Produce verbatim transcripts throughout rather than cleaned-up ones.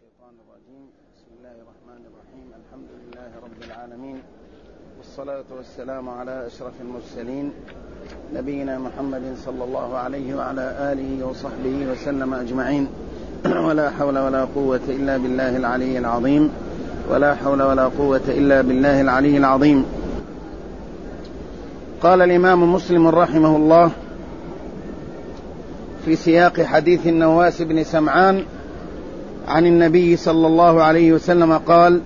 الشيطان الرجيم. بسم الله الرحمن الرحيم. الحمد لله رب العالمين، والصلاة والسلام على أشرف المرسلين نبينا محمد صلى الله عليه وعلى آله وصحبه وسلم أجمعين. ولا حول ولا قوة إلا بالله العلي العظيم ولا حول ولا قوة إلا بالله العلي العظيم. قال الإمام مسلم رحمه الله في سياق حديث النواس بن سمعان عن النبي صلى الله عليه وسلم قال: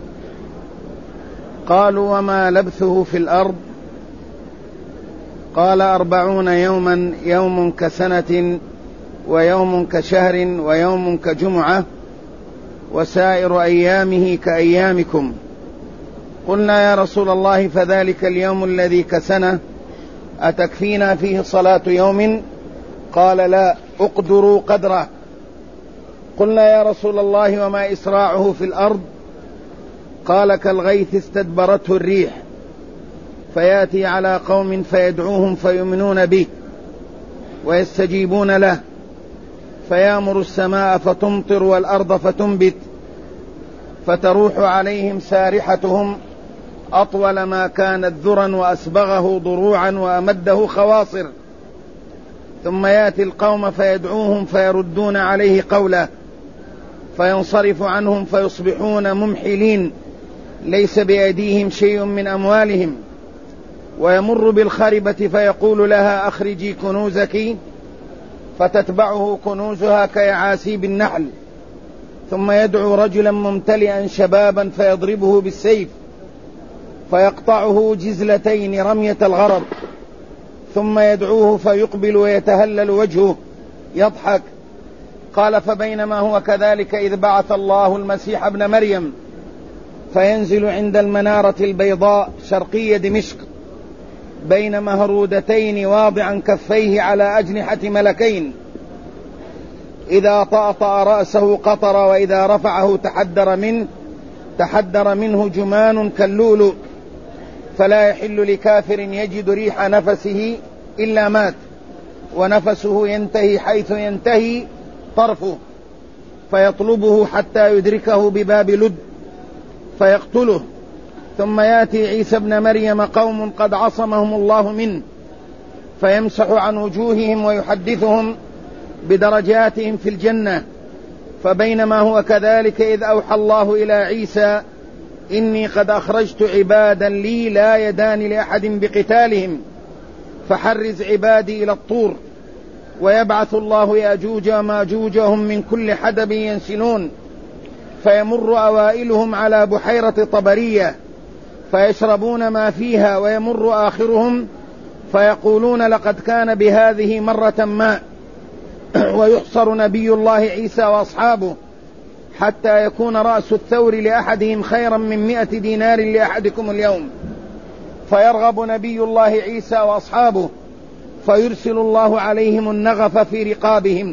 قالوا وما لبثه في الأرض؟ قال: أربعون يوما، يوم كسنة ويوم كشهر ويوم كجمعة وسائر أيامه كأيامكم. قلنا يا رسول الله فذلك اليوم الذي كسنة أتكفينا فيه صلاة يوم؟ قال: لا، اقدروا قدره. قلنا يا رسول الله وما إسراعه في الأرض؟ قال: كالغيث استدبرته الريح، فيأتي على قوم فيدعوهم فيؤمنون به ويستجيبون له، فيأمر السماء فتمطر والأرض فتنبت، فتروح عليهم سارحتهم أطول ما كانت ذرا وأسبغه ضروعا وأمده خواصر، ثم يأتي القوم فيدعوهم فيردون عليه قوله، فينصرف عنهم فيصبحون ممحلين ليس بأيديهم شيء من أموالهم، ويمر بالخربة فيقول لها أخرجي كنوزك، فتتبعه كنوزها كيعاسيب النحل، ثم يدعو رجلا ممتلئا شبابا فيضربه بالسيف فيقطعه جزلتين رمية الغرض، ثم يدعوه فيقبل ويتهلل وجهه يضحك. قال: فبينما هو كذلك إذ بعث الله المسيح ابن مريم فينزل عند المنارة البيضاء شرقي دمشق بين مهرودتين واضعا كفيه على أجنحة ملكين، إذا طأطأ رأسه قطر، وإذا رفعه تحدر منه تحدر منه جمان كاللؤلؤ، فلا يحل لكافر يجد ريح نفسه إلا مات، ونفسه ينتهي حيث ينتهي طرفه، فيطلبه حتى يدركه بباب لد فيقتله. ثم يأتي عيسى ابن مريم قوم قد عصمهم الله منه، فيمسح عن وجوههم ويحدثهم بدرجاتهم في الجنة. فبينما هو كذلك إذ أوحى الله إلى عيسى: إني قد أخرجت عبادا لي لا يدان لأحد بقتالهم، فحرز عبادي إلى الطور. ويبعث الله يأجوج وماجوج وهم من كل حدب ينسلون، فيمر أوائلهم على بحيرة طبرية فيشربون ما فيها، ويمر آخرهم فيقولون لقد كان بهذه مرة ما. ويحصر نبي الله عيسى وأصحابه حتى يكون رأس الثور لأحدهم خيرا من مئة دينار لأحدكم اليوم، فيرغب نبي الله عيسى وأصحابه، فيرسل الله عليهم النغف في رقابهم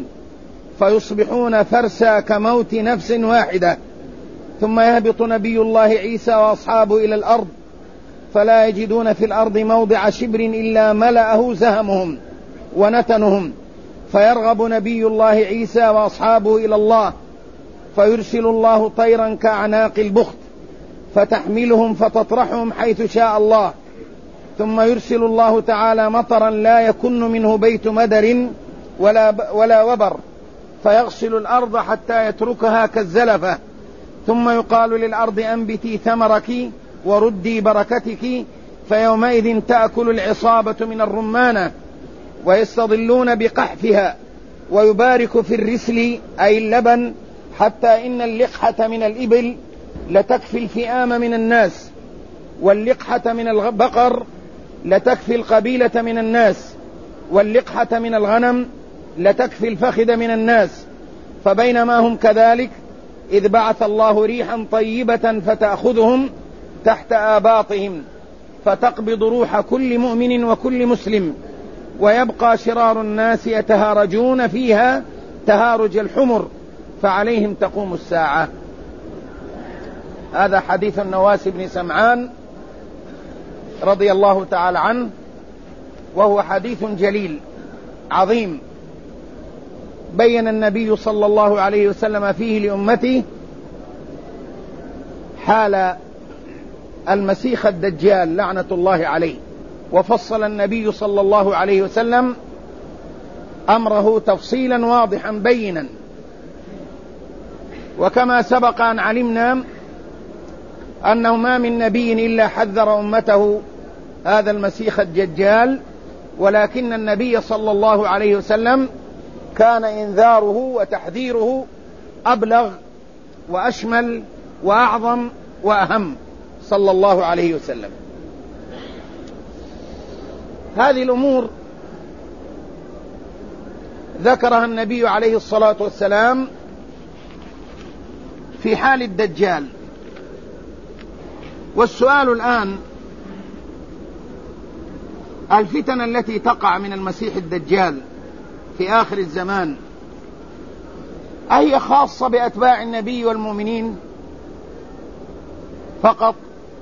فيصبحون فرسا كموت نفس واحدة. ثم يهبط نبي الله عيسى وأصحابه إلى الأرض، فلا يجدون في الأرض موضع شبر إلا ملأه زهمهم ونتنهم، فيرغب نبي الله عيسى وأصحابه إلى الله، فيرسل الله طيرا كأعناق البخت فتحملهم فتطرحهم حيث شاء الله. ثم يرسل الله تعالى مطرا لا يكن منه بيت مدر ولا, ولا وبر، فيغسل الأرض حتى يتركها كالزلفة. ثم يقال للأرض أنبتي ثمرك وردي بركتك، فيومئذ تأكل العصابة من الرمانة ويستظلون بقحفها، ويبارك في الرسل أي اللبن، حتى إن اللقحة من الإبل لتكفي الفئام من الناس، واللقحة من البقر لتكفي القبيلة من الناس، واللقحة من الغنم لتكفي الفخذ من الناس. فبينما هم كذلك إذ بعث الله ريحا طيبة فتأخذهم تحت آباطهم، فتقبض روح كل مؤمن وكل مسلم، ويبقى شرار الناس يتهارجون فيها تهارج الحمر، فعليهم تقوم الساعة. هذا حديث النواس بن سمعان رضي الله تعالى عنه، وهو حديث جليل عظيم، بين النبي صلى الله عليه وسلم فيه لأمته حال المسيح الدجال لعنة الله عليه، وفصل النبي صلى الله عليه وسلم أمره تفصيلا واضحا بينا. وكما سبق أن علمنا أنه ما من نبي إلا حذر أمته هذا المسيح الدجال، ولكن النبي صلى الله عليه وسلم كان إنذاره وتحذيره أبلغ وأشمل وأعظم وأهم صلى الله عليه وسلم. هذه الأمور ذكرها النبي عليه الصلاة والسلام في حال الدجال. والسؤال الآن: الفتن التي تقع من المسيح الدجال في آخر الزمان أهي خاصة بأتباع النبي والمؤمنين فقط،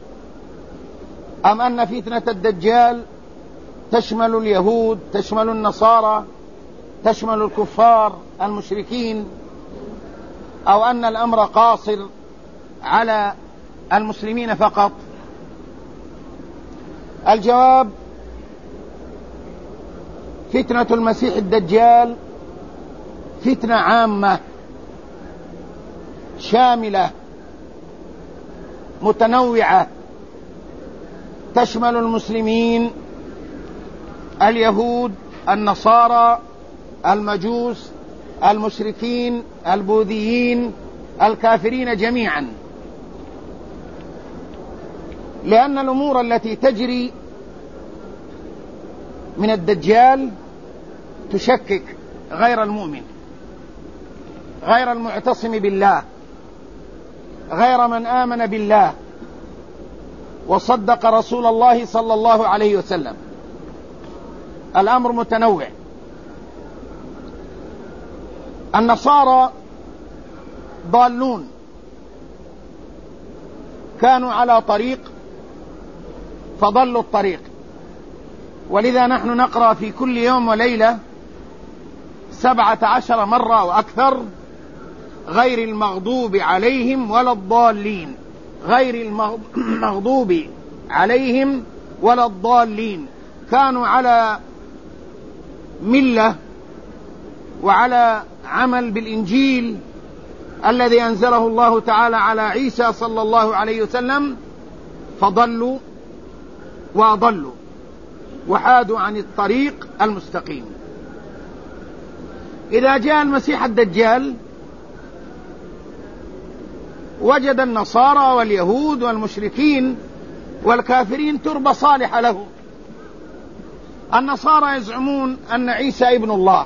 أم أن فتنة الدجال تشمل اليهود، تشمل النصارى، تشمل الكفار المشركين، أو أن الأمر قاصر على المسلمين فقط؟ الجواب: فتنة المسيح الدجال فتنة عامة شاملة متنوعة، تشمل المسلمين، اليهود، النصارى، المجوس، المشركين، البوذيين، الكافرين جميعا، لأن الأمور التي تجري من الدجال تشكك غير المؤمن، غير المعتصم بالله، غير من آمن بالله وصدق رسول الله صلى الله عليه وسلم. الأمر متنوع. النصارى ضالون، كانوا على طريق فضلوا الطريق، ولذا نحن نقرأ في كل يوم وليلة سبعة عشر مرة وأكثر: غير المغضوب عليهم ولا الضالين، غير المغضوب عليهم ولا الضالين. كانوا على ملة وعلى عمل بالإنجيل الذي أنزله الله تعالى على عيسى صلى الله عليه وسلم، فضلوا وأضلوا وحادوا عن الطريق المستقيم. إذا جاء المسيح الدجال وجد النصارى واليهود والمشركين والكافرين تربة صالحة له. النصارى يزعمون أن عيسى ابن الله،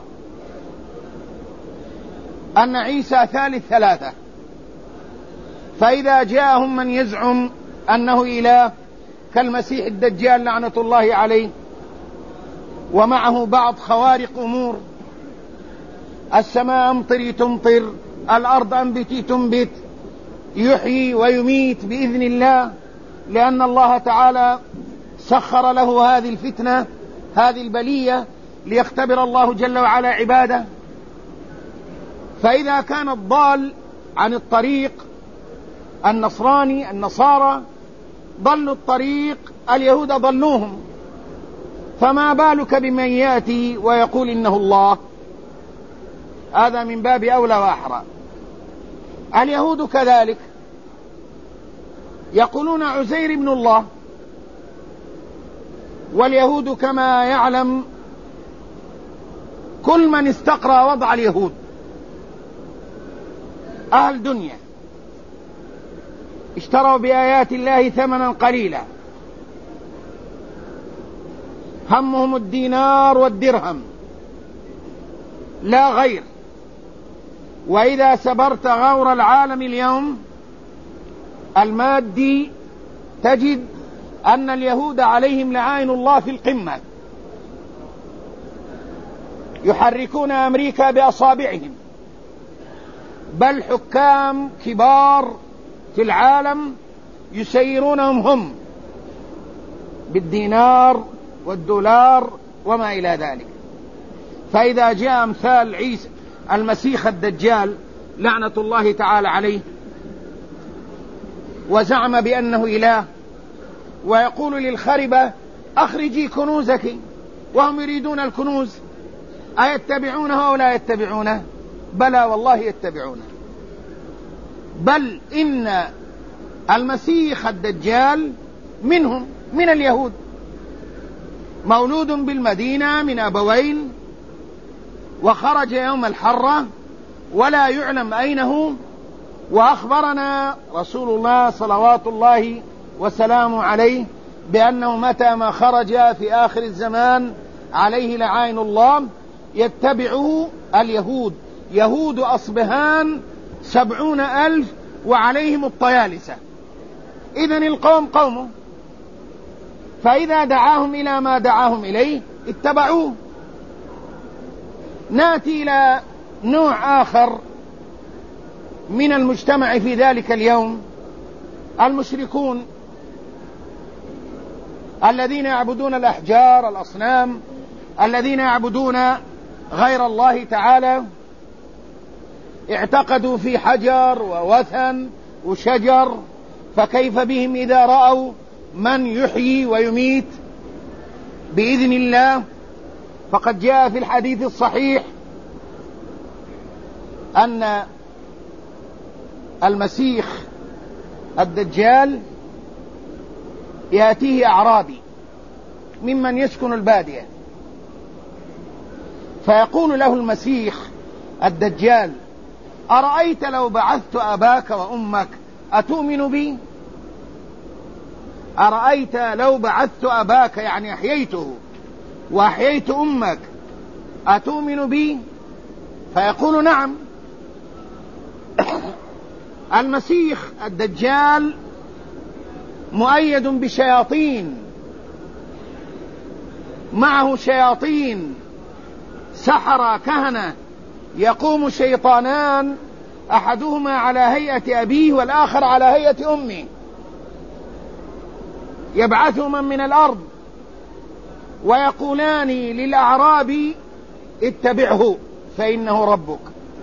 أن عيسى ثالث ثلاثة، فإذا جاءهم من يزعم أنه إله كالمسيح الدجال لعنة الله عليه، ومعه بعض خوارق أمور: السماء أمطري تمطر، الأرض أنبتي تنبت، يحيي ويميت بإذن الله، لأن الله تعالى سخر له هذه الفتنة، هذه البلية، ليختبر الله جل وعلا عباده. فإذا كان الضال عن الطريق النصراني النصارى ضلوا الطريق، اليهود ضلوهم، فما بالك بمن يأتي ويقول إنه الله؟ هذا من باب أولى وأحرى. اليهود كذلك يقولون عزير ابن الله، واليهود كما يعلم كل من استقرأ وضع اليهود أهل دنيا اشتروا بآيات الله ثمنا قليلا، همهم الدينار والدرهم لا غير. وإذا سبرت غور العالم اليوم المادي تجد أن اليهود عليهم لعائن الله في القمة، يحركون أمريكا بأصابعهم، بل حكام كبار في العالم يسيرونهم هم بالدينار والدولار وما إلى ذلك. فإذا جاء أمثال عيسى المسيح الدجال لعنة الله تعالى عليه وزعم بأنه إله، ويقول للخربة أخرجي كنوزك، وهم يريدون الكنوز. أيتبعونه أو لا يتبعونه؟ بلى والله يتبعونه. بل إن المسيح الدجال منهم، من اليهود، مولود بالمدينة من أبوين، وخرج يوم الحرة ولا يعلم أين هو. وأخبرنا رسول الله صلوات الله وسلامه عليه بأنه متى ما خرج في آخر الزمان عليه لعائن الله يتبعه اليهود، يهود أصبهان سبعون ألف وعليهم الطيالسة. إذن القوم قومه، فإذا دعاهم إلى ما دعاهم إليه اتبعوه. نأتي إلى نوع آخر من المجتمع في ذلك اليوم، المشركون الذين يعبدون الأحجار، الأصنام، الذين يعبدون غير الله تعالى، اعتقدوا في حجر ووثن وشجر، فكيف بهم إذا رأوا من يحيي ويميت بإذن الله؟ فقد جاء في الحديث الصحيح أن المسيح الدجال يأتيه أعرابي ممن يسكن البادية، فيقول له المسيح الدجال: أرأيت لو بعثت أباك وأمك أتؤمن بي؟ أرأيت لو بعثت أباك، يعني أحييته، وأحييت أمك، أتؤمن بي؟ فيقول: نعم. المسيح الدجال مؤيد بشياطين، معه شياطين، سحرة، كهنة، يقوم شيطانان، أحدهما على هيئة أبيه والآخر على هيئة أمه، يبعثهما من الأرض ويقولان للأعرابي: اتبعه فإنه ربك.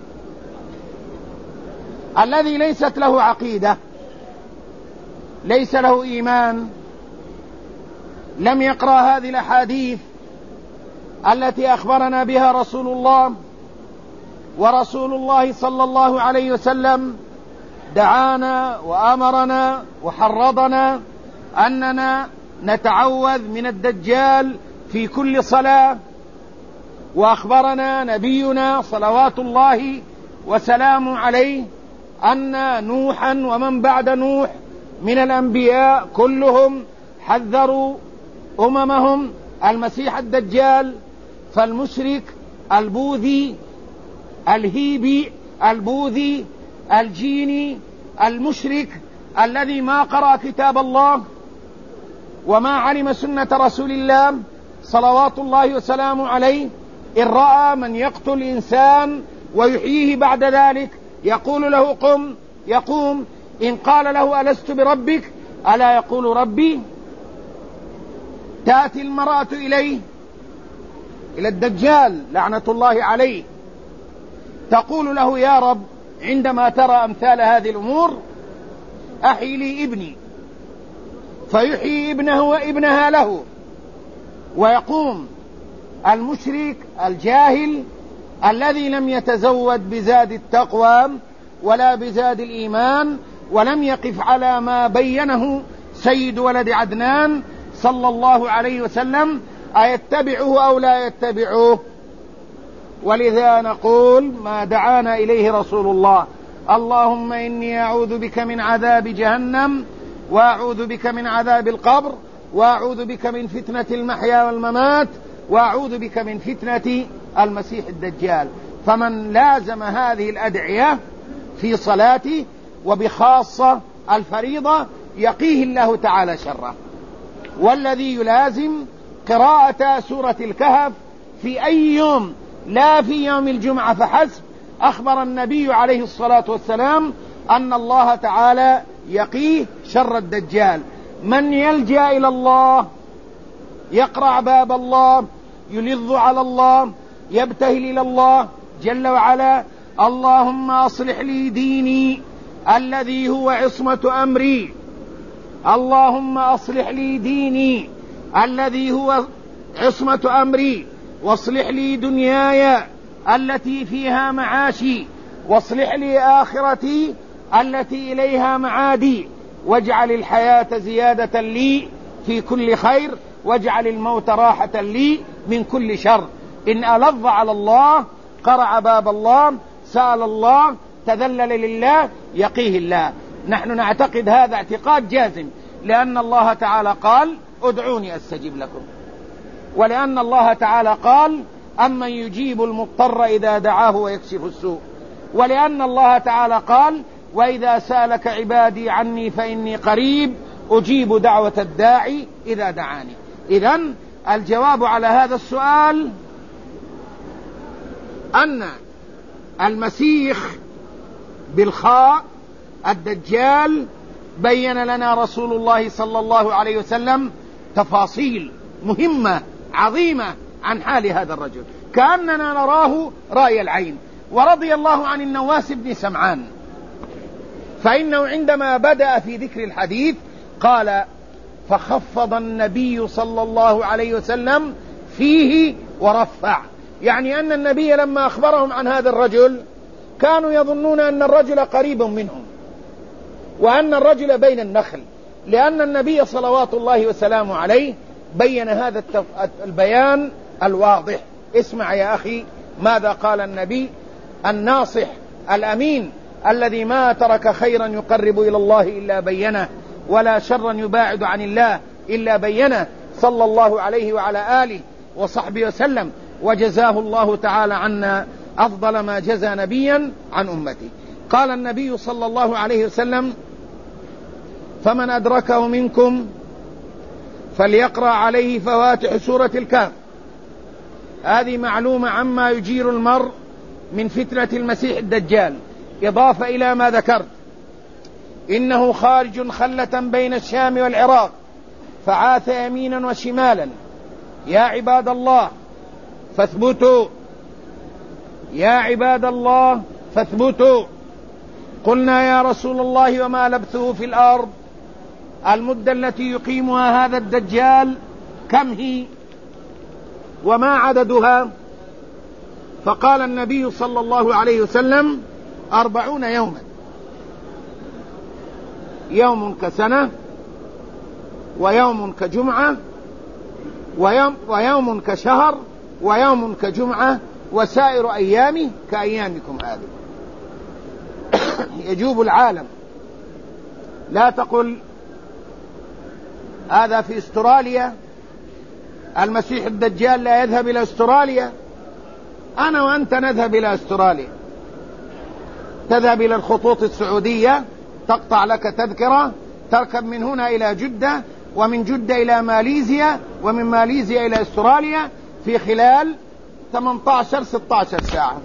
الذي ليست له عقيدة، ليس له إيمان، لم يقرأ هذه الأحاديث التي أخبرنا بها رسول الله، ورسول الله صلى الله عليه وسلم دعانا وأمرنا وحرضنا أننا نتعوذ من الدجال في كل صلاة. وأخبرنا نبينا صلوات الله وسلامه عليه أن نوحا ومن بعد نوح من الأنبياء كلهم حذروا أممهم المسيح الدجال. فالمشرك البوذي الهيبي البوذي الجيني المشرك الذي ما قرأ كتاب الله وما علم سنة رسول الله صلوات الله وسلامه عليه، إن رأى من يقتل إنسان ويحييه بعد ذلك يقول له قم يقوم، إن قال له ألست بربك ألا يقول ربي. تأتي المرأة إليه إلى الدجال لعنة الله عليه، تقول له: يا رب، عندما ترى أمثال هذه الأمور أحي لي ابني، فيحيي ابنه وابنها له. ويقوم المشرك الجاهل الذي لم يتزود بزاد التقوى ولا بزاد الإيمان، ولم يقف على ما بينه سيد ولد عدنان صلى الله عليه وسلم، أيتبعه أو لا يتبعه؟ ولذا نقول ما دعانا إليه رسول الله: اللهم إني أعوذ بك من عذاب جهنم، وأعوذ بك من عذاب القبر، وأعوذ بك من فتنة المحيا والممات، وأعوذ بك من فتنة المسيح الدجال. فمن لازم هذه الأدعية في صلاته وبخاصة الفريضة يقيه الله تعالى شره. والذي يلازم قراءة سورة الكهف في أي يوم، لا في يوم الجمعة فحسب. أخبر النبي عليه الصلاة والسلام أن الله تعالى يقيه شر الدجال. من يلجأ إلى الله يقرع باب الله، يلظ على الله، يبتهل إلى الله جل وعلا: اللهم أصلح لي ديني الذي هو عصمة أمري، اللهم أصلح لي ديني الذي هو عصمة أمري، واصلح لي دنياي التي فيها معاشي، واصلح لي آخرتي التي إليها معادي، واجعل الحياة زيادة لي في كل خير، واجعل الموت راحة لي من كل شر. إن ألظ على الله قرع باب الله، سأل الله، تذلل لله، يقيه الله. نحن نعتقد هذا اعتقاد جازم، لأن الله تعالى قال ادعوني أستجب لكم، ولأن الله تعالى قال أمن يجيب المضطر إذا دعاه ويكشف السوء، ولأن الله تعالى قال وإذا سألك عبادي عني فإني قريب أجيب دعوة الداعي إذا دعاني. إذن الجواب على هذا السؤال أن المسيح بالخاء الدجال بين لنا رسول الله صلى الله عليه وسلم تفاصيل مهمة عظيمة عن حال هذا الرجل، كأننا نراه رأي العين. ورضي الله عن النواس بن سمعان، فإنه عندما بدأ في ذكر الحديث قال فخفض النبي صلى الله عليه وسلم فيه ورفع، يعني أن النبي لما أخبرهم عن هذا الرجل كانوا يظنون أن الرجل قريب منهم وأن الرجل بين النخل، لأن النبي صلوات الله وسلامه عليه بين هذا البيان الواضح. اسمع يا أخي ماذا قال النبي الناصح الأمين الذي ما ترك خيرا يقرب إلى الله إلا بينه، ولا شرا يباعد عن الله إلا بينه، صلى الله عليه وعلى آله وصحبه وسلم، وجزاه الله تعالى عنا أفضل ما جزى نبيا عن أمته. قال النبي صلى الله عليه وسلم فمن أدركه منكم فليقرأ عليه فواتح سورة الكهف. هذه معلومة عما يجير المرء من فتنة المسيح الدجال، إضافة إلى ما ذكرت، إنه خارج خلة بين الشام والعراق فعاث يمينا وشمالا. يا عباد الله فاثبتوا، يا عباد الله فاثبتوا. قلنا يا رسول الله وما لبثه في الأرض؟ المدة التي يقيمها هذا الدجال كم هي وما عددها؟ فقال النبي صلى الله عليه وسلم أربعون يوما، يوم كسنة، ويوم كجمعة، ويوم, ويوم كشهر، ويوم كجمعة، وسائر أيامه كأيامكم هذه. يجوب العالم. لا تقل هذا في استراليا، المسيح الدجال لا يذهب إلى استراليا. أنا وأنت نذهب إلى استراليا، تذهب إلى الخطوط السعودية تقطع لك تذكرة تركب من هنا إلى جدة، ومن جدة إلى ماليزيا، ومن ماليزيا إلى استراليا في خلال ثمانية عشر ستة عشر ساعة،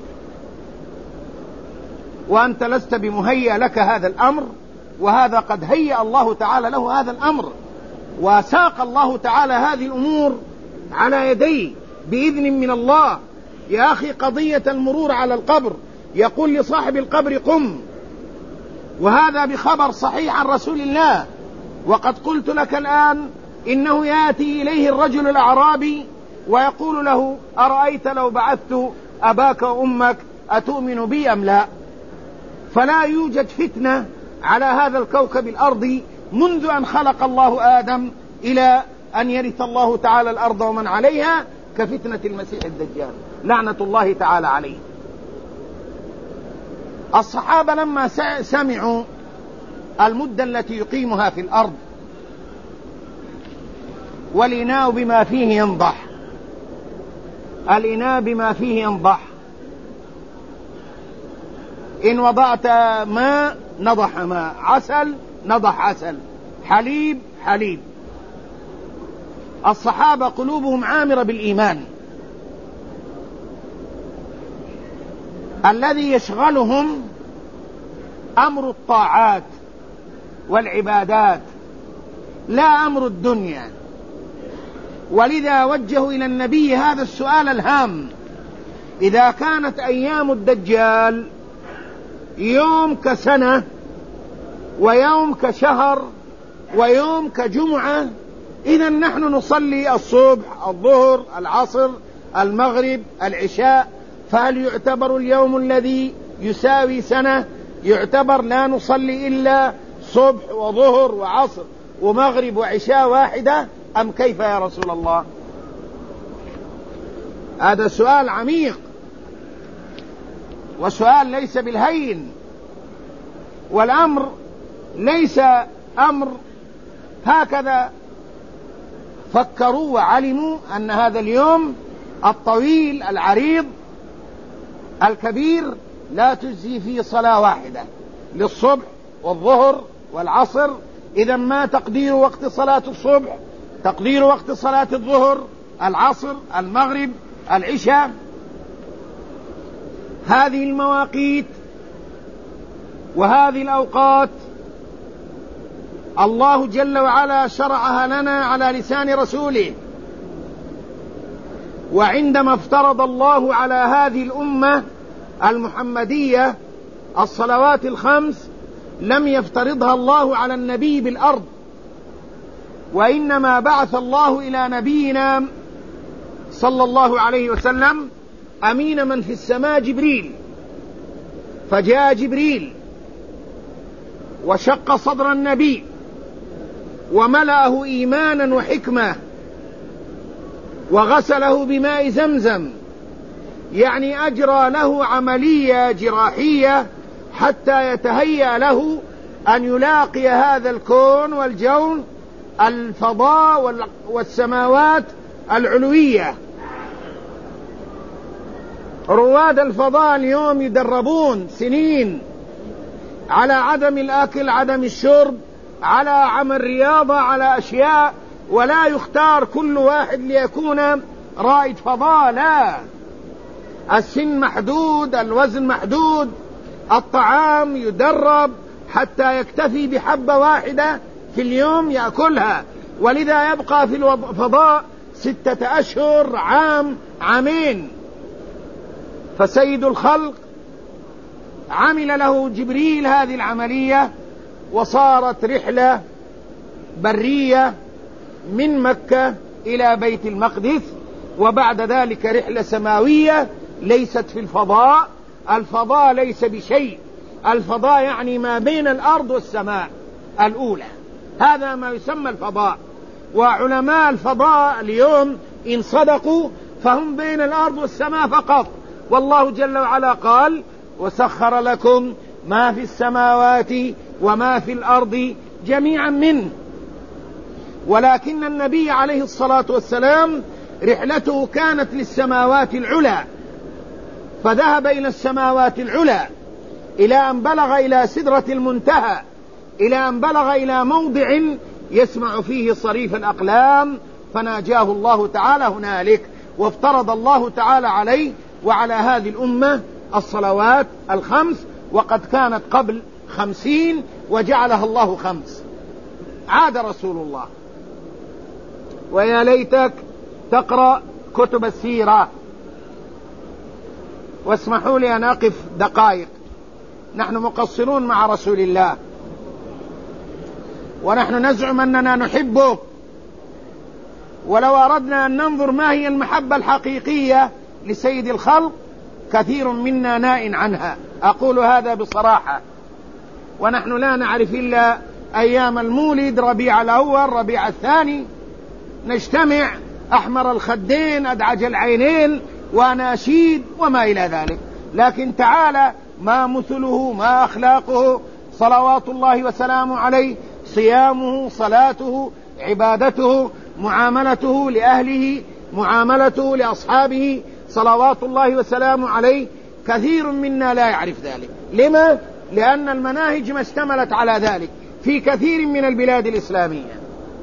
وأنت لست بمهيئ لك هذا الأمر، وهذا قد هيأ الله تعالى له هذا الأمر، وساق الله تعالى هذه الأمور على يديه بإذن من الله. يا أخي قضية المرور على القبر يقول لصاحب القبر قم، وهذا بخبر صحيح عن رسول الله. وقد قلت لك الآن إنه يأتي إليه الرجل الأعرابي ويقول له أرأيت لو بعثت أباك وأمك أتؤمن بي أم لا؟ فلا يوجد فتنة على هذا الكوكب الأرضي منذ أن خلق الله آدم إلى أن يرث الله تعالى الأرض ومن عليها كفتنة المسيح الدجال لعنة الله تعالى عليه. الصحابة لما سمعوا المدة التي يقيمها في الأرض والإناء بما فيه ينضح، الإناء بما فيه ينضح، إن وضعت ماء نضح ماء، عسل نضح عسل، حليب حليب. الصحابة قلوبهم عامرة بالإيمان، الذي يشغلهم أمر الطاعات والعبادات لا أمر الدنيا. ولذا وجهوا إلى النبي هذا السؤال الهام: إذا كانت أيام الدجال يوم كسنة ويوم كشهر ويوم كجمعة. إذا نحن نصلي الصبح الظهر العصر المغرب العشاء، فهل يعتبر اليوم الذي يساوي سنة يعتبر لا نصلي إلا صبح وظهر وعصر ومغرب وعشاء واحدة، أم كيف يا رسول الله؟ هذا سؤال عميق وسؤال ليس بالهين، والأمر ليس أمر هكذا. فكروا وعلموا أن هذا اليوم الطويل العريض الكبير لا تجزي فيه صلاة واحدة للصبح والظهر والعصر. إذا ما تقدير وقت صلاة الصبح، تقدير وقت صلاة الظهر العصر المغرب العشاء. هذه المواقيت وهذه الأوقات الله جل وعلا شرعها لنا على لسان رسوله. وعندما افترض الله على هذه الأمة المحمدية الصلوات الخمس لم يفترضها الله على النبي بالأرض، وإنما بعث الله إلى نبينا صلى الله عليه وسلم أمين من في السماء جبريل. فجاء جبريل وشق صدر النبي وملأه إيمانا وحكمة وغسله بماء زمزم، يعني أجرى له عملية جراحية حتى يتهيأ له أن يلاقي هذا الكون والجون الفضاء والسماوات العلوية. رواد الفضاء اليوم يدربون سنين على عدم الأكل، عدم الشرب، على عمل رياضة، على أشياء، ولا يختار كل واحد ليكون رائد فضاء. لا، السن محدود، الوزن محدود، الطعام يدرب حتى يكتفي بحبة واحدة في اليوم يأكلها، ولذا يبقى في الفضاء ستة أشهر، عام، عامين. فسيد الخلق عمل له جبريل هذه العملية، وصارت رحلة برية من مكة إلى بيت المقدس، وبعد ذلك رحلة سماوية ليست في الفضاء. الفضاء ليس بشيء، الفضاء يعني ما بين الأرض والسماء الأولى، هذا ما يسمى الفضاء. وعلماء الفضاء اليوم إن صدقوا فهم بين الأرض والسماء فقط. والله جل وعلا قال: وسخر لكم ما في السماوات وما في الأرض جميعا منه. ولكن النبي عليه الصلاة والسلام رحلته كانت للسماوات العلى، فذهب إلى السماوات العلى إلى أن بلغ إلى سدرة المنتهى، إلى أن بلغ إلى موضع يسمع فيه صريف الأقلام، فناجاه الله تعالى هنالك. وافترض الله تعالى عليه وعلى هذه الأمة الصلوات الخمس، وقد كانت قبل خمسين وجعلها الله خمس. عاد رسول الله. ويا ليتك تقرأ كتب السيرة. واسمحوا لي أن أقف دقائق. نحن مقصرون مع رسول الله، ونحن نزعم أننا نحبه، ولو أردنا أن ننظر ما هي المحبة الحقيقية لسيد الخلق كثير منا نائٍ عنها، أقول هذا بصراحة. ونحن لا نعرف إلا أيام المولد، ربيع الأول، ربيع الثاني، نجتمع أحمر الخدين، أدعج العينين، وناشيد وما إلى ذلك. لكن تعالى ما مثله، ما أخلاقه صلوات الله وسلامه عليه، صيامه، صلاته، عبادته، معاملته لأهله، معاملته لأصحابه صلوات الله وسلامه عليه. كثير منا لا يعرف ذلك. لما؟ لأن المناهج ما اشتملت على ذلك في كثير من البلاد الإسلامية.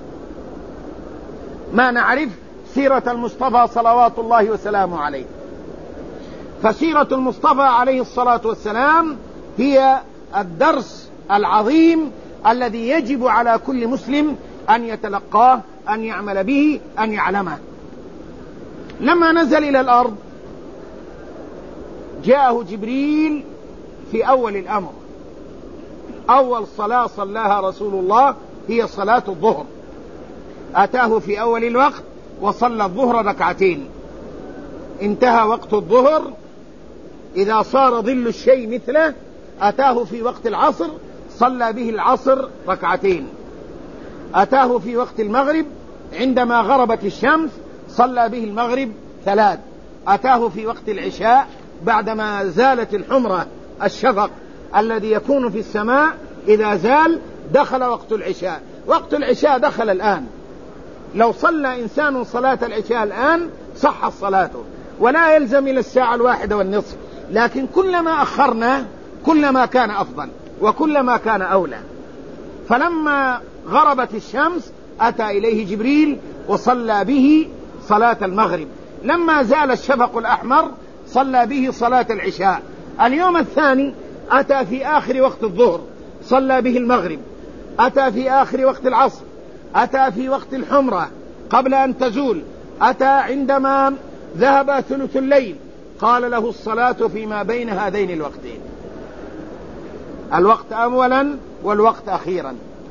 ما نعرف سيرة المصطفى صلوات الله وسلامه عليه. فسيرة المصطفى عليه الصلاة والسلام هي الدرس العظيم الذي يجب على كل مسلم أن يتلقاه، أن يعمل به، أن يعلمه. لما نزل إلى الأرض جاءه جبريل في أول الأمر أول صلاة صلاها رسول الله هي صلاة الظهر، أتاه في أول الوقت وصلى الظهر ركعتين، انتهى وقت الظهر، إذا صار ظل الشيء مثله أتاه في وقت العصر صلى به العصر ركعتين، أتاه في وقت المغرب عندما غربت الشمس صلى به المغرب ثلاث، أتاه في وقت العشاء بعدما زالت الحمرة الشفق الذي يكون في السماء، إذا زال دخل وقت العشاء. وقت العشاء دخل الآن، لو صلى إنسان صلاة العشاء الآن صحت صلاته ولا يلزم إلى الساعة الواحدة والنصف، لكن كلما أخرنا كلما كان أفضل وكلما كان أولى. فلما غربت الشمس أتى إليه جبريل وصلى به صلاة المغرب، لما زال الشفق الأحمر صلى به صلاة العشاء. اليوم الثاني أتى في آخر وقت الظهر صلى به المغرب، أتى في آخر وقت العصر، أتى في وقت الحمرة قبل أن تزول، أتى عندما ذهب ثلث الليل، قال له الصلاة فيما بين هذين الوقتين، الوقت أولا والوقت أخيرا.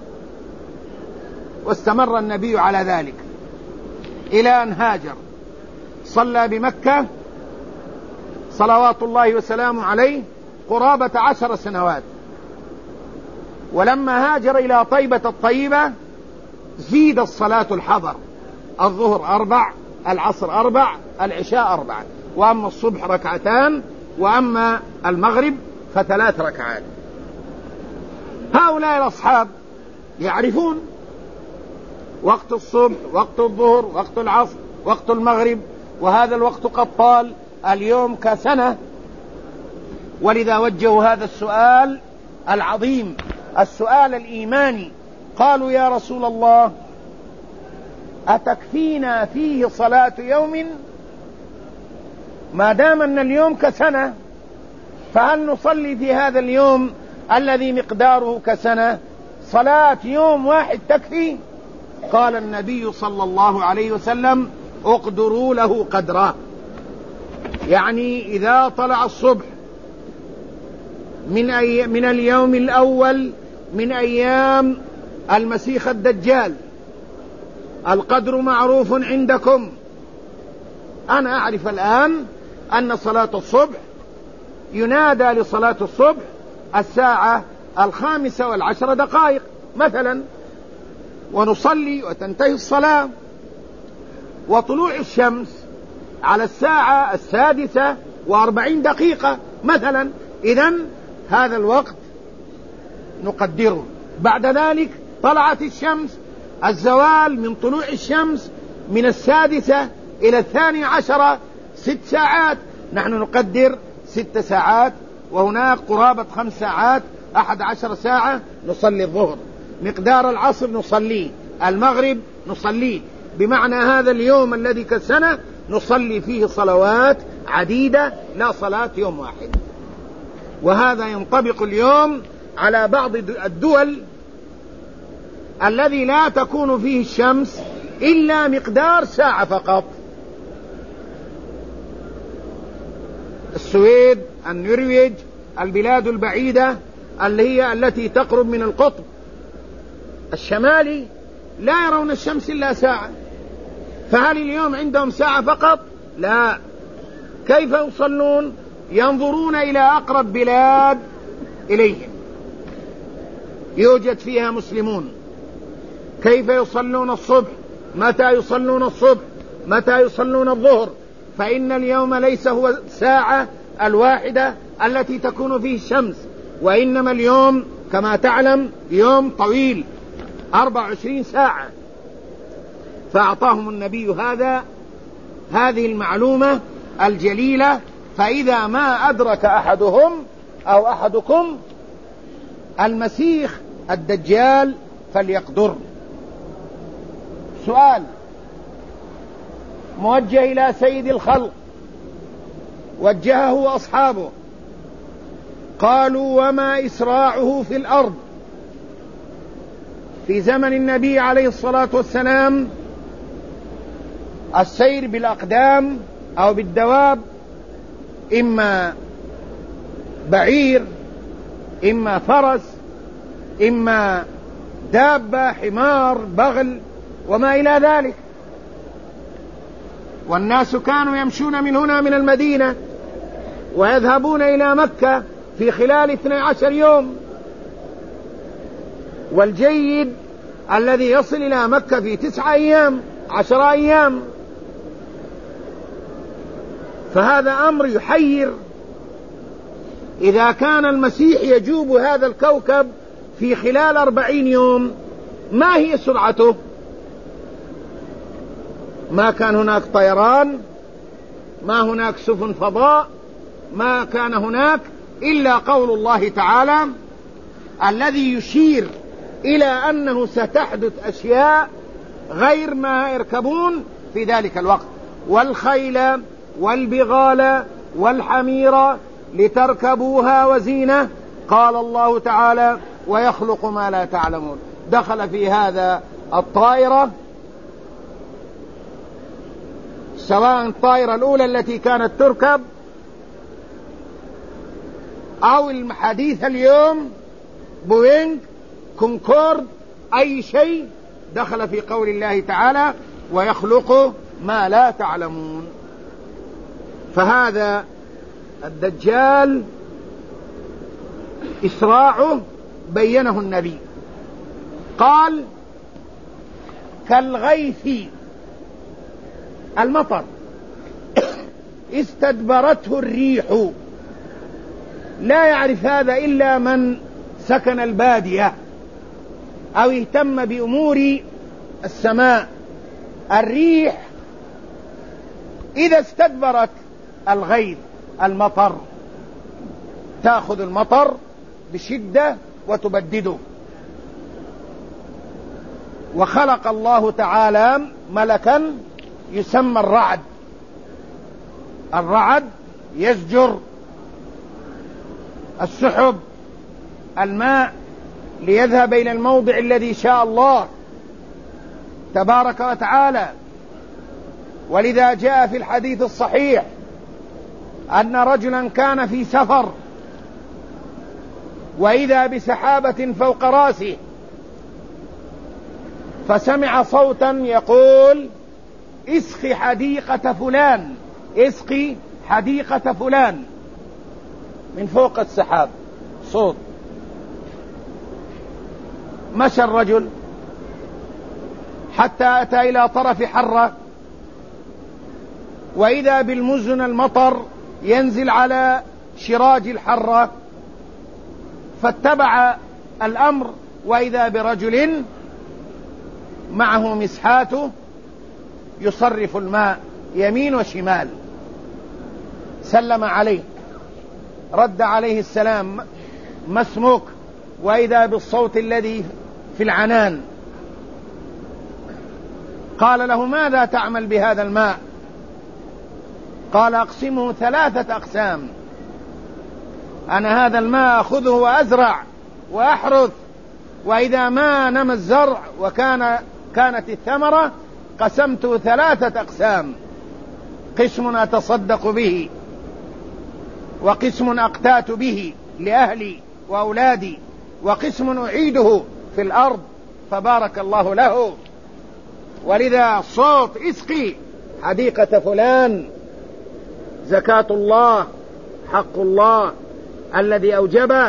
واستمر النبي على ذلك إلى أن هاجر، صلى بمكة صلوات الله وسلامه عليه قرابة عشر سنوات. ولما هاجر إلى طيبة الطيبة زيد الصلاة الحضر، الظهر أربع، العصر أربع، العشاء أربع، وأما الصبح ركعتان، وأما المغرب فثلاث ركعات. هؤلاء الأصحاب يعرفون وقت الصبح، وقت الظهر، وقت العصر، وقت المغرب، وهذا الوقت قد طال، اليوم كسنة. ولذا وجهوا هذا السؤال العظيم، السؤال الإيماني، قالوا يا رسول الله أتكفينا فيه صلاة يوم؟ ما دام أن اليوم كسنة فهل نصلي في هذا اليوم الذي مقداره كسنة صلاة يوم واحد تكفي؟ قال النبي صلى الله عليه وسلم اقدروا له قدره، يعني إذا طلع الصبح من, أي من اليوم الأول من أيام المسيح الدجال، القدر معروف عندكم. أنا أعرف الآن أن صلاة الصبح ينادى لصلاة الصبح الساعة الخامسة والعشر دقائق مثلا، ونصلي وتنتهي الصلاة، وطلوع الشمس على الساعة السادسة وأربعين دقيقة مثلا. إذن هذا الوقت نقدره. بعد ذلك طلعت الشمس، الزوال من طلوع الشمس من السادسة إلى الثانية عشرة ست ساعات، نحن نقدر ست ساعات، وهناك قرابة خمس ساعات، أحد عشر ساعة نصلي الظهر، مقدار العصر نصليه، المغرب نصليه، بمعنى هذا اليوم الذي كالسنة نصلي فيه صلوات عديدة لا صلاة يوم واحد. وهذا ينطبق اليوم على بعض الدول الذي لا تكون فيه الشمس إلا مقدار ساعة فقط، السويد، النرويج، البلاد البعيدة اللي هي التي تقرب من القطب الشمالي لا يرون الشمس إلا ساعة. فهل اليوم عندهم ساعة فقط؟ لا. كيف يصلون؟ ينظرون إلى أقرب بلاد إليهم يوجد فيها مسلمون. كيف يصلون الصبح؟ متى يصلون الصبح؟ متى يصلون الظهر؟ فإن اليوم ليس هو الساعة الواحدة التي تكون فيه الشمس، وإنما اليوم كما تعلم يوم طويل أربع وعشرين ساعة. فأعطاهم النبي هذا هذه المعلومة الجليلة. فإذا ما أدرك أحدهم أو أحدكم المسيح الدجال فليقدر. سؤال موجه إلى سيد الخلق، وجهه أصحابه، قالوا وما إسراعه في الأرض؟ في زمن النبي عليه الصلاة والسلام السير بالأقدام أو بالدواب، إما بعير إما فرس إما دابة، حمار، بغل وما إلى ذلك. والناس كانوا يمشون من هنا من المدينة ويذهبون إلى مكة في خلال اثني عشر يوم، والجيد الذي يصل إلى مكة في تسعة أيام عشر أيام. فهذا أمر يحير. إذا كان المسيح يجوب هذا الكوكب في خلال أربعين يوم، ما هي سرعته؟ ما كان هناك طيران، ما هناك سفن فضاء، ما كان هناك إلا قول الله تعالى الذي يشير إلى أنه ستحدث أشياء غير ما يركبون في ذلك الوقت: والخيل والبغال والحمير لتركبوها وزينة. قال الله تعالى: ويخلق ما لا تعلمون. دخل في هذا الطائرة، سواء الطائرة الأولى التي كانت تركب أو الحديث اليوم بوينغ، كونكورد، أي شيء دخل في قول الله تعالى: ويخلق ما لا تعلمون. فهذا الدجال إسراعه بينه النبي، قال: كالغيث، المطر، استدبرته الريح. لا يعرف هذا إلا من سكن البادية أو اهتم بأمور السماء. الريح إذا استدبرت الغيث، المطر، تأخذ المطر بشدة وتبدده. وخلق الله تعالى ملكا يسمى الرعد. الرعد يزجر السحب، الماء، ليذهب إلى الموضع الذي شاء الله تبارك وتعالى. ولذا جاء في الحديث الصحيح أن رجلا كان في سفر وإذا بسحابة فوق راسه، فسمع صوتا يقول: اسقي حديقة فلان، اسقي حديقة فلان، من فوق السحاب صوت. مشى الرجل حتى أتى إلى طرف حرة، وإذا بالمزن المطر ينزل على شراج الحرة، فاتبع الأمر، وإذا برجل معه مسحاته يصرف الماء يمين وشمال. سلم عليه، رد عليه السلام: ما اسمك؟ وإذا بالصوت الذي في العنان. قال له: ماذا تعمل بهذا الماء؟ قال: أقسمه ثلاثة أقسام. أنا هذا الماء أخذه وأزرع وأحرث، وإذا ما نمى الزرع وكان كانت الثمرة قسمته ثلاثة أقسام: قسم أتصدق به، وقسم أقتات به لأهلي وأولادي، وقسم أعيده في الأرض. فبارك الله له. ولذا صوت اسقي حديقة فلان زكاة الله، حق الله الذي أوجبه،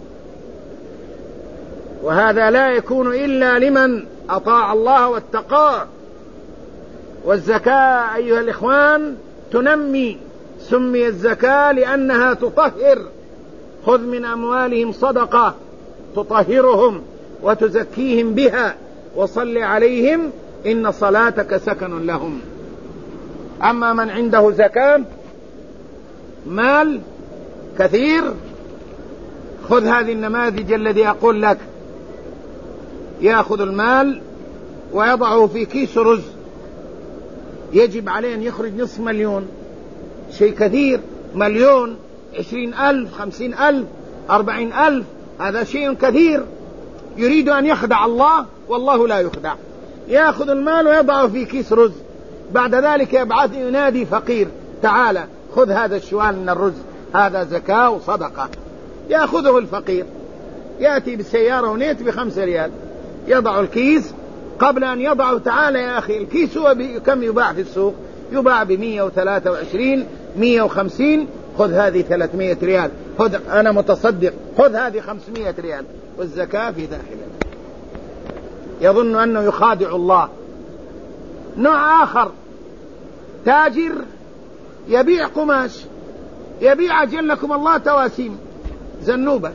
وهذا لا يكون إلا لمن أطاع الله واتقاه. والزكاة أيها الإخوان تنمي، سمي الزكاة لأنها تطهر. خذ من أموالهم صدقة تطهرهم وتزكيهم بها وصل عليهم إن صلاتك سكن لهم. أما من عنده زكاة مال كثير، خذ هذه النماذج الذي أقول لك: يأخذ المال ويضعه في كيس رز، يجب عليه أن يخرج نصف مليون، شيء كثير. مليون، عشرين ألف، خمسين ألف، أربعين ألف، هذا شيء كثير. يريد أن يخدع الله والله لا يخدع. يأخذ المال ويضعه في كيس رز، بعد ذلك يبعث ينادي فقير: تعال خذ هذا الشوال من الرز، هذا زكاة وصدقة. يأخذه الفقير، يأتي بالسيارة ونيت بخمسة ريال، يضع الكيس قبل أن يضعه. تعالى يا أخي، الكيس هو كم يباع في السوق؟ يباع بمية وثلاثة وعشرين مية وخمسين. خذ هذه ثلاثمائة ريال، خذ أنا متصدق، خذ هذه خمسمائة ريال، والزكاة في داخله. يظن أنه يخادع الله. نوع آخر، تاجر يبيع قماش، يبيع جلكم الله تواسيم زنوبة.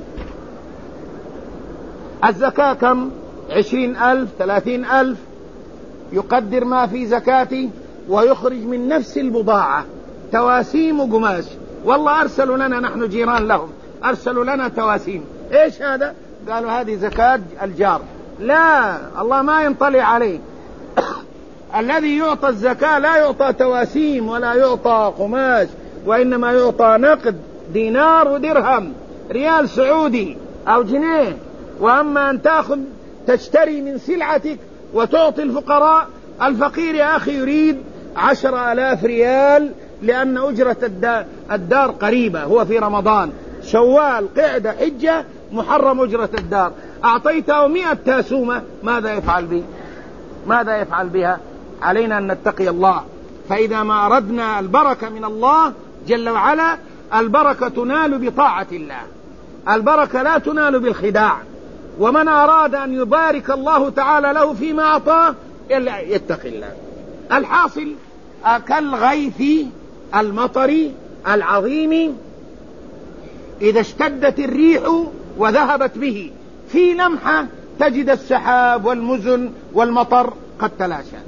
الزكاة كم؟ عشرين ألف ثلاثين ألف، يقدر ما في زكاتي ويخرج من نفس البضاعة تواسيم وقماش. والله أرسلوا لنا، نحن جيران لهم، أرسلوا لنا تواسيم. إيش هذا؟ قالوا هذه زكاة الجار. لا، الله ما ينطلع عليه. الذي يعطى الزكاة لا يعطى تواسيم ولا يعطى قماش، وإنما يعطى نقد، دينار ودرهم، ريال سعودي أو جنيه. وأما أن تأخذ تشتري من سلعتك وتعطي الفقراء، الفقير يا أخي يريد عشر آلاف ريال لأن أجرة الدار قريبة، هو في رمضان، شوال قعدة حجة محرم أجرة الدار، أعطيته مئة تاسومة، ماذا يفعل به؟ ماذا يفعل بها؟ علينا أن نتقي الله. فإذا ما أردنا البركة من الله جل وعلا، البركة تنال بطاعة الله، البركة لا تنال بالخداع. ومن أراد أن يبارك الله تعالى له فيما أعطاه يتقي الله. الحاصل كالغيث المطر العظيم إذا اشتدت الريح وذهبت به، في لمحة تجد السحاب والمزن والمطر قد تلاشى،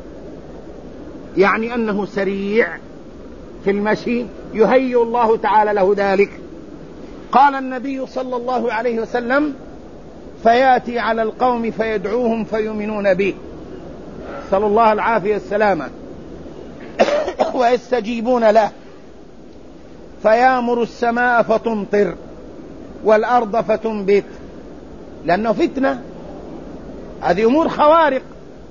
يعني أنه سريع في المشي، يهيئ الله تعالى له ذلك. قال النبي صلى الله عليه وسلم: فياتي على القوم فيدعوهم فيؤمنون به، صلى الله العافية السلامة، ويستجيبون له، فيامر السماء فتمطر والأرض فتنبت، لأنه فتنة، هذه أمور خوارق،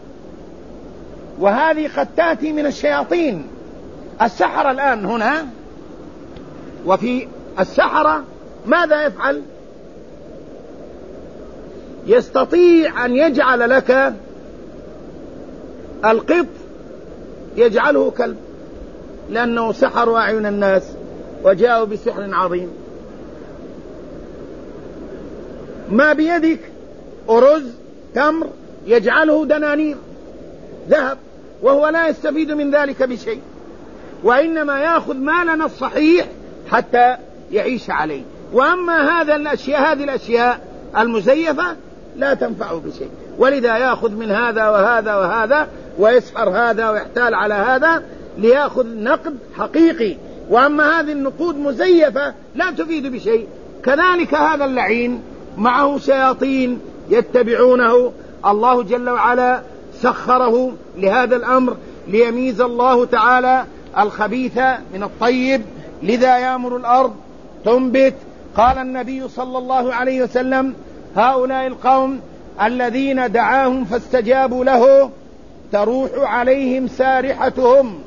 وهذه قد تأتي من الشياطين. السحرة الآن هنا، وفي السحرة ماذا يفعل؟ يستطيع أن يجعل لك القط يجعله كلب، لأنه سحروا أعين الناس وجاءوا بسحر عظيم. ما بيدك أرز تمر يجعله دنانير ذهب، وهو لا يستفيد من ذلك بشيء، وإنما يأخذ مالنا الصحيح حتى يعيش عليه. وأما هذا الأشياء هذه الأشياء المزيفة لا تنفعه بشيء، ولذا يأخذ من هذا وهذا وهذا ويسحر هذا ويحتال على هذا ليأخذ نقد حقيقي. وأما هذه النقود مزيفة لا تفيد بشيء. كذلك هذا اللعين معه شياطين يتبعونه، الله جل وعلا سخره لهذا الأمر ليميز الله تعالى الخبيث من الطيب، لذا يأمر الأرض تنبت. قال النبي صلى الله عليه وسلم: هؤلاء القوم الذين دعاهم فاستجابوا له تروح عليهم سارحتهم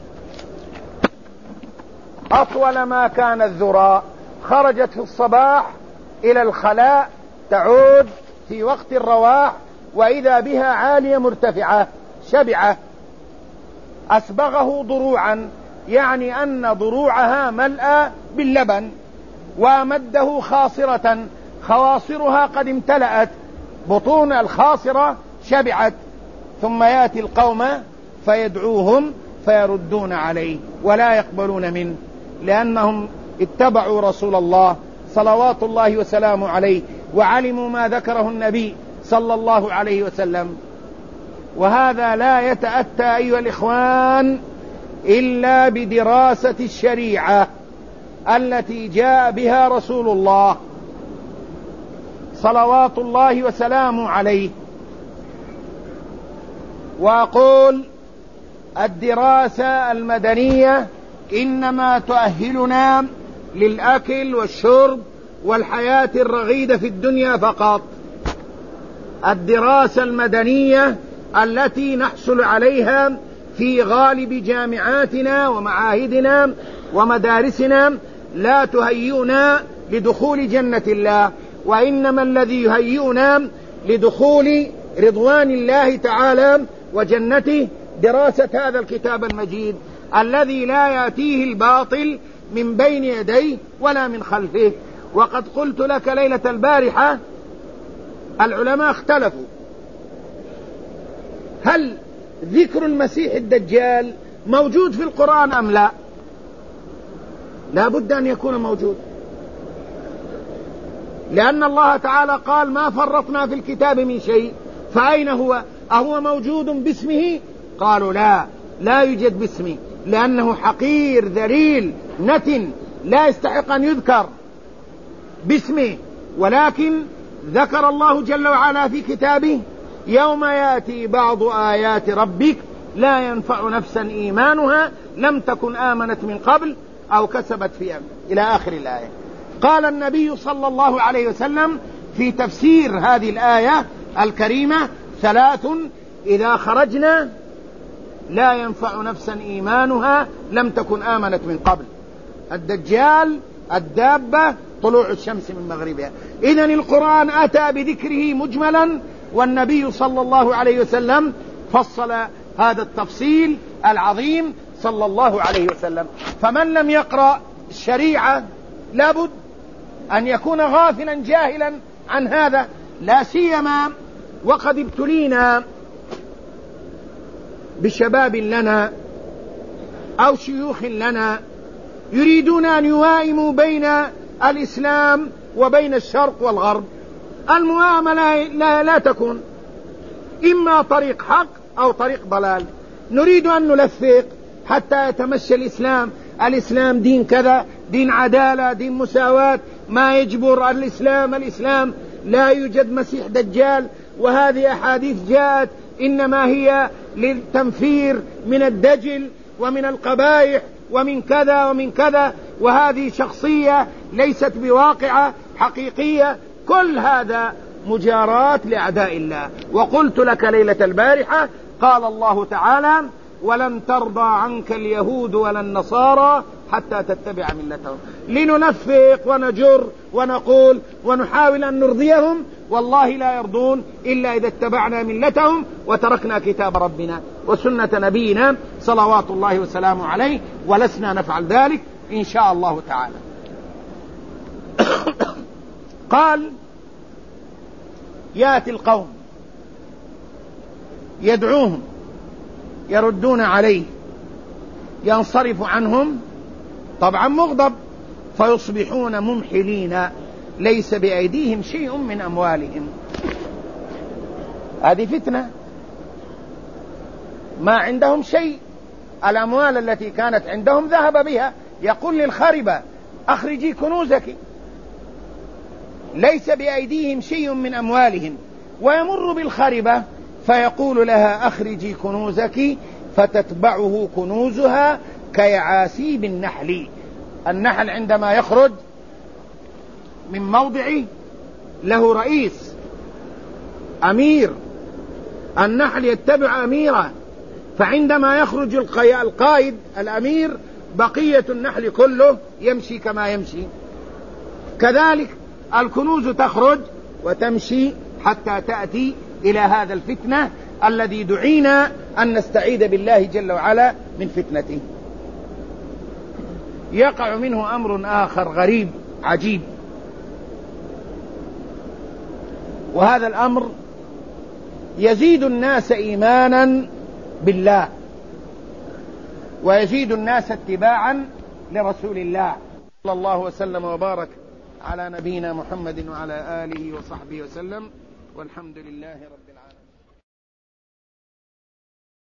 أطول ما كان الذراء. خرجت في الصباح إلى الخلاء، تعود في وقت الرواح وإذا بها عالية مرتفعة شبعة، أسبغه ضروعا، يعني أن ضروعها ملأى باللبن، وأمده خاصرة، خواصرها قد امتلأت، بطون الخاصرة شبعت. ثم يأتي القوم فيدعوهم فيردون عليه ولا يقبلون منه، لأنهم اتبعوا رسول الله صلوات الله وسلامه عليه، وعلموا ما ذكره النبي صلى الله عليه وسلم. وهذا لا يتأتى أيها الإخوان إلا بدراسة الشريعة التي جاء بها رسول الله صلوات الله وسلامه عليه. وأقول الدراسة المدنية إنما تؤهلنا للأكل والشرب والحياة الرغيدة في الدنيا فقط. الدراسة المدنية التي نحصل عليها في غالب جامعاتنا ومعاهدنا ومدارسنا لا تهيئنا لدخول جنة الله، وإنما الذي يهيئنا لدخول رضوان الله تعالى وجنته دراسة هذا الكتاب المجيد الذي لا يأتيه الباطل من بين يديه ولا من خلفه. وقد قلت لك ليلة البارحة العلماء اختلفوا هل ذكر المسيح الدجال موجود في القرآن أم لا. لا بد أن يكون موجود، لأن الله تعالى قال ما فرطنا في الكتاب من شيء، فأين هو؟ أهو موجود باسمه؟ قالوا لا، لا يوجد باسمه، لأنه حقير ذليل نتن لا يستحق أن يذكر باسمه. ولكن ذكر الله جل وعلا في كتابه يوم يأتي بعض آيات ربك لا ينفع نفسا إيمانها لم تكن آمنت من قبل أو كسبت في أمر إلى آخر الآية. قال النبي صلى الله عليه وسلم في تفسير هذه الآية الكريمة ثلاث إذا خرجنا لا ينفع نفسا إيمانها لم تكن آمنت من قبل: الدجال، الدابة، طلوع الشمس من مغربها. إذن القرآن أتى بذكره مجملا، والنبي صلى الله عليه وسلم فصل هذا التفصيل العظيم صلى الله عليه وسلم. فمن لم يقرأ الشريعة لابد أن يكون غافلا جاهلا عن هذا، لا سيما وقد ابتلينا بشباب لنا أو شيوخ لنا يريدون أن يوائموا بين الإسلام وبين الشرق والغرب. المؤاملة لا, لا تكون إما طريق حق أو طريق ضلال. نريد أن نلفق حتى يتمشى الإسلام، الإسلام دين كذا، دين عدالة، دين مساواة، ما يجبر الإسلام الإسلام لا يوجد مسيح دجال، وهذه أحاديث جاءت إنما هي للتنفير من الدجل ومن القبائح ومن كذا ومن كذا، وهذه شخصية ليست بواقعة حقيقية. كل هذا مجاراة لأعداء الله. وقلت لك ليلة البارحة قال الله تعالى ولن ترضى عنك اليهود ولا النصارى حتى تتبع ملتهم. لننفق ونجر ونقول ونحاول أن نرضيهم، والله لا يرضون إلا إذا اتبعنا ملتهم وتركنا كتاب ربنا وسنة نبينا صلوات الله وسلامه عليه، ولسنا نفعل ذلك إن شاء الله تعالى. قال يأتي القوم يدعوهم يردون عليه ينصرف عنهم طبعا مغضب فيصبحون ممحلين ليس بأيديهم شيء من أموالهم. هذه فتنة، ما عندهم شيء، الأموال التي كانت عندهم ذهب بها. يقول للخاربة أخرجي كنوزك، ليس بأيديهم شيء من أموالهم. ويمر بالخاربة فيقول لها أخرجي كنوزك، فتتبعه كنوزها كيعاسيب النحل. النحل عندما يخرج من موضعه له رئيس أمير، النحل يتبع أميره، فعندما يخرج القائد الأمير بقية النحل كله يمشي كما يمشي. كذلك الكنوز تخرج وتمشي حتى تأتي إلى هذا الفتنة الذي دعينا أن نستعيذ بالله جل وعلا من فتنته. يقع منه أمر آخر غريب عجيب، وهذا الأمر يزيد الناس إيمانا بالله ويزيد الناس اتباعا لرسول الله صلى الله وسلم وبارك على نبينا محمد وعلى آله وصحبه وسلم، والحمد لله رب العالمين.